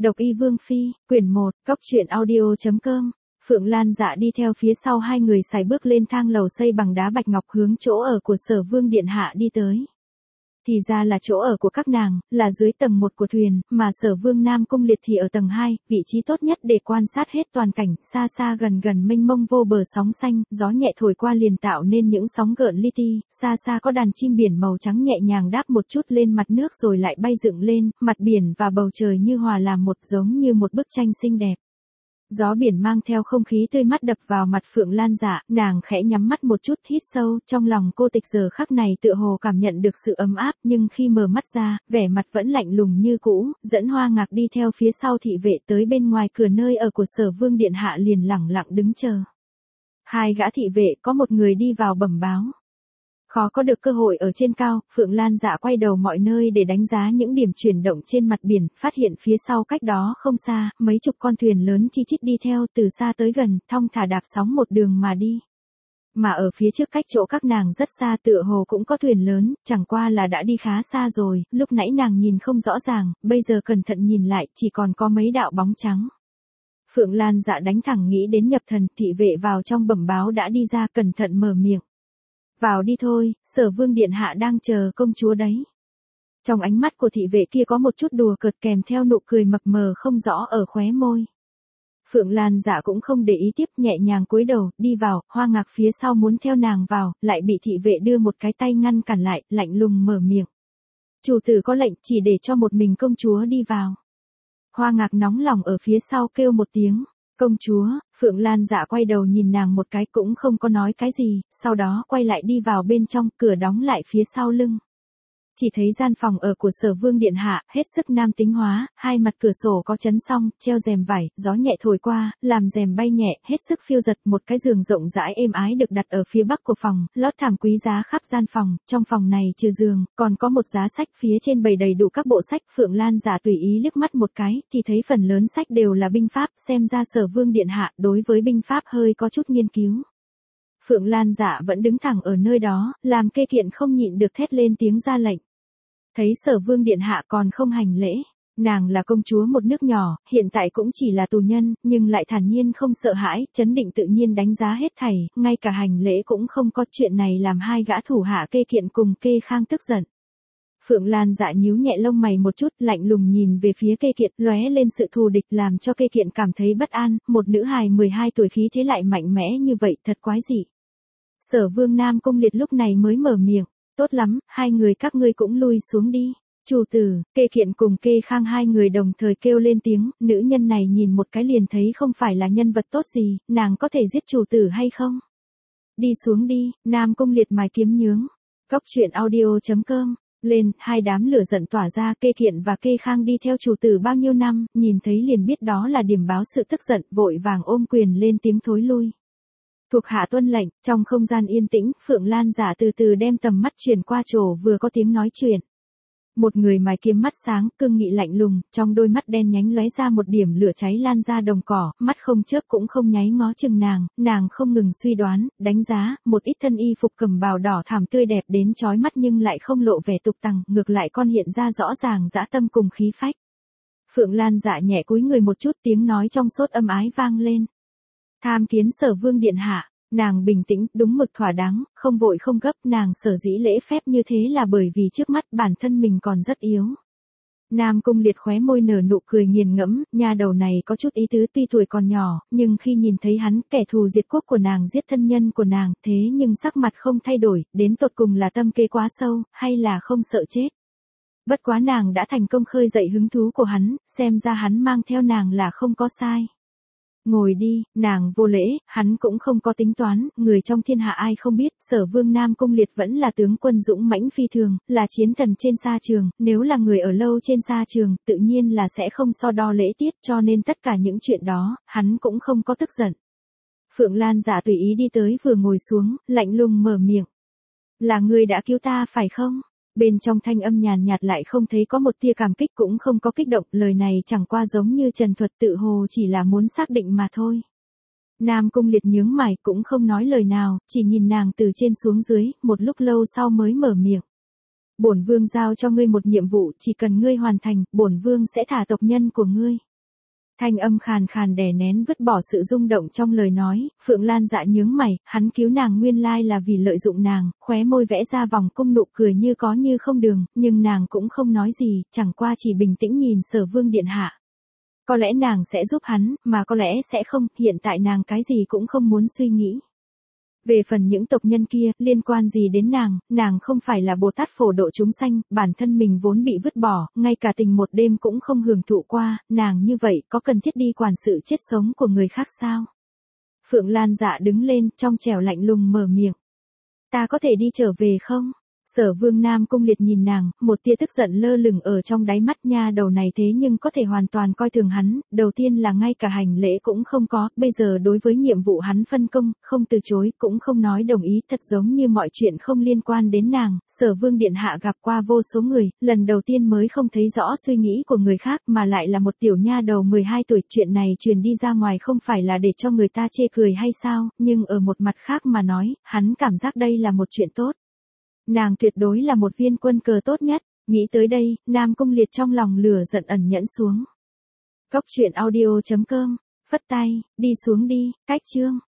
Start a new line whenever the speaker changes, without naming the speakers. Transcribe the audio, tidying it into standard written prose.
Độc Y Vương Phi, quyển 1, Cóc truyện audio.com. Phượng Lan Dạ đi theo phía sau hai người sải bước lên thang lầu xây bằng đá bạch ngọc hướng chỗ ở của Sở Vương điện hạ đi tới. Thì ra là chỗ ở của các nàng, là dưới tầng 1 của thuyền, mà Sở Vương Nam Cung Liệt thì ở tầng 2, vị trí tốt nhất để quan sát hết toàn cảnh, xa xa gần gần mênh mông vô bờ sóng xanh, gió nhẹ thổi qua liền tạo nên những sóng gợn li ti, xa xa có đàn chim biển màu trắng nhẹ nhàng đáp một chút lên mặt nước rồi lại bay dựng lên, mặt biển và bầu trời như hòa làm một, giống như một bức tranh xinh đẹp. Gió biển mang theo không khí tươi mát đập vào mặt Phượng Lan Dạ, nàng khẽ nhắm mắt một chút hít sâu, trong lòng cô tịch giờ khắc này tựa hồ cảm nhận được sự ấm áp, nhưng khi mở mắt ra, vẻ mặt vẫn lạnh lùng như cũ, dẫn Hoa Ngạc đi theo phía sau thị vệ tới bên ngoài cửa nơi ở của Sở Vương điện hạ liền lẳng lặng đứng chờ. Hai gã thị vệ có một người đi vào bẩm báo. Khó có được cơ hội ở trên cao, Phượng Lan Dạ quay đầu mọi nơi để đánh giá những điểm chuyển động trên mặt biển, phát hiện phía sau cách đó không xa, mấy chục con thuyền lớn chi chít đi theo từ xa tới gần, thong thả đạp sóng một đường mà đi. Mà ở phía trước cách chỗ các nàng rất xa tựa hồ cũng có thuyền lớn, chẳng qua là đã đi khá xa rồi, lúc nãy nàng nhìn không rõ ràng, bây giờ cẩn thận nhìn lại chỉ còn có mấy đạo bóng trắng. Phượng Lan Dạ đánh thẳng nghĩ đến nhập thần, thị vệ vào trong bẩm báo đã đi ra cẩn thận mở miệng. Vào đi thôi, Sở Vương điện hạ đang chờ công chúa đấy. Trong ánh mắt của thị vệ kia có một chút đùa cợt kèm theo nụ cười mập mờ không rõ ở khóe môi. Phượng Lan Dạ cũng không để ý tiếp, nhẹ nhàng cúi đầu, đi vào, Hoa Ngạc phía sau muốn theo nàng vào, lại bị thị vệ đưa một cái tay ngăn cản lại, lạnh lùng mở miệng. Chủ tử có lệnh chỉ để cho một mình công chúa đi vào. Hoa Ngạc nóng lòng ở phía sau kêu một tiếng. Công chúa, Phượng Lan Dạ quay đầu nhìn nàng một cái cũng không có nói cái gì, sau đó quay lại đi vào bên trong, cửa đóng lại phía sau lưng. Chỉ thấy gian phòng ở của Sở Vương điện hạ, hết sức nam tính hóa, hai mặt cửa sổ có chắn song, treo rèm vải, gió nhẹ thổi qua, làm rèm bay nhẹ, hết sức phiêu giật, một cái giường rộng rãi êm ái được đặt ở phía bắc của phòng, lót thảm quý giá khắp gian phòng, trong phòng này trừ giường, còn có một giá sách phía trên bày đầy đủ các bộ sách. Phượng Lan Dạ tùy ý liếc mắt một cái, thì thấy phần lớn sách đều là binh pháp, xem ra Sở Vương điện hạ đối với binh pháp hơi có chút nghiên cứu. Phượng Lan Dạ vẫn đứng thẳng ở nơi đó, làm kê kiện không nhịn được thét lên tiếng ra lệnh. Thấy Sở Vương điện hạ còn không hành lễ, nàng là công chúa một nước nhỏ, hiện tại cũng chỉ là tù nhân, nhưng lại thản nhiên không sợ hãi, trấn định tự nhiên đánh giá hết thảy, ngay cả hành lễ cũng không có. Chuyện này làm hai gã thủ hạ kê kiện cùng kê khang tức giận. Phượng Lan Dạ nhíu nhẹ lông mày một chút, lạnh lùng nhìn về phía kê kiện, lóe lên sự thù địch làm cho kê kiện cảm thấy bất an, một nữ hài 12 tuổi khí thế lại mạnh mẽ như vậy, thật quái dị. Sở Vương Nam Cung Liệt lúc này mới mở miệng. Tốt lắm, hai người các ngươi cũng lui xuống đi. Chủ tử, kê kiện cùng kê khang hai người đồng thời kêu lên tiếng, nữ nhân này nhìn một cái liền thấy không phải là nhân vật tốt gì, nàng có thể giết chủ tử hay không? Đi xuống đi, Nam Cung Liệt mài kiếm nhướng. Cóc truyện audio.com. Lên, hai đám lửa giận tỏa ra, kê kiện và kê khang đi theo chủ tử bao nhiêu năm, nhìn thấy liền biết đó là điểm báo sự tức giận, vội vàng ôm quyền lên tiếng thối lui. Thuộc hạ tuân lệnh, trong không gian yên tĩnh, Phượng Lan Dạ từ từ đem tầm mắt chuyển qua chỗ vừa có tiếng nói chuyện. Một người mài kiếm mắt sáng, cương nghị lạnh lùng, trong đôi mắt đen nhánh lóe ra một điểm lửa cháy lan ra đồng cỏ, mắt không chớp cũng không nháy ngó chừng nàng không ngừng suy đoán, đánh giá, một ít thân y phục cẩm bào đỏ thảm tươi đẹp đến chói mắt nhưng lại không lộ vẻ tục tằng, ngược lại con hiện ra rõ ràng dã tâm cùng khí phách. Phượng Lan Dạ nhẹ cúi người một chút, tiếng nói trong sốt âm ái vang lên. Tham kiến Sở Vương điện hạ. Nàng bình tĩnh, đúng mực thỏa đáng, không vội không gấp, nàng sở dĩ lễ phép như thế là bởi vì trước mắt bản thân mình còn rất yếu. Nam Cung Liệt khóe môi nở nụ cười nghiền ngẫm, nha đầu này có chút ý tứ, tuy tuổi còn nhỏ, nhưng khi nhìn thấy hắn, kẻ thù diệt quốc của nàng giết thân nhân của nàng, thế nhưng sắc mặt không thay đổi, đến tột cùng là tâm kế quá sâu, hay là không sợ chết. Bất quá nàng đã thành công khơi dậy hứng thú của hắn, xem ra hắn mang theo nàng là không có sai. Ngồi đi, nàng vô lễ, hắn cũng không có tính toán, người trong thiên hạ ai không biết, Sở Vương Nam Cung Liệt vẫn là tướng quân dũng mãnh phi thường, là chiến thần trên sa trường, nếu là người ở lâu trên sa trường, tự nhiên là sẽ không so đo lễ tiết, cho nên tất cả những chuyện đó, hắn cũng không có tức giận. Phượng Lan Dạ tùy ý đi tới vừa ngồi xuống, lạnh lùng mở miệng. Là người đã cứu ta phải không? Bên trong thanh âm nhàn nhạt lại không thấy có một tia cảm kích cũng không có kích động, lời này chẳng qua giống như trần thuật tự hồ chỉ là muốn xác định mà thôi. Nam Cung Liệt nhướng mày cũng không nói lời nào, chỉ nhìn nàng từ trên xuống dưới, một lúc lâu sau mới mở miệng. Bổn vương giao cho ngươi một nhiệm vụ, chỉ cần ngươi hoàn thành, bổn vương sẽ thả tộc nhân của ngươi. Thanh âm khàn khàn đè nén vứt bỏ sự rung động trong lời nói, Phượng Lan Dạ nhướng mày, hắn cứu nàng nguyên lai là vì lợi dụng nàng, khóe môi vẽ ra vòng cung nụ cười như có như không đường, nhưng nàng cũng không nói gì, chẳng qua chỉ bình tĩnh nhìn Sở Vương điện hạ. Có lẽ nàng sẽ giúp hắn, mà có lẽ sẽ không, hiện tại nàng cái gì cũng không muốn suy nghĩ. Về phần những tộc nhân kia, liên quan gì đến nàng không phải là Bồ Tát phổ độ chúng sanh, bản thân mình vốn bị vứt bỏ, ngay cả tình một đêm cũng không hưởng thụ qua, nàng như vậy có cần thiết đi quản sự chết sống của người khác sao? Phượng Lan Dạ đứng lên, trong trẻo lạnh lùng mở miệng. Ta có thể đi trở về không? Sở Vương Nam Cung Liệt nhìn nàng, một tia tức giận lơ lửng ở trong đáy mắt, nha đầu này thế nhưng có thể hoàn toàn coi thường hắn, đầu tiên là ngay cả hành lễ cũng không có, bây giờ đối với nhiệm vụ hắn phân công, không từ chối, cũng không nói đồng ý, thật giống như mọi chuyện không liên quan đến nàng. Sở Vương điện hạ gặp qua vô số người, lần đầu tiên mới không thấy rõ suy nghĩ của người khác, mà lại là một tiểu nha đầu 12 tuổi, chuyện này truyền đi ra ngoài không phải là để cho người ta chê cười hay sao, nhưng ở một mặt khác mà nói, hắn cảm giác đây là một chuyện tốt. Nàng tuyệt đối là một viên quân cờ tốt nhất, nghĩ tới đây, Nam Cung Liệt trong lòng lửa giận ẩn nhẫn xuống. Cốc truyện audio.com, phất tay, đi xuống đi, cách chương.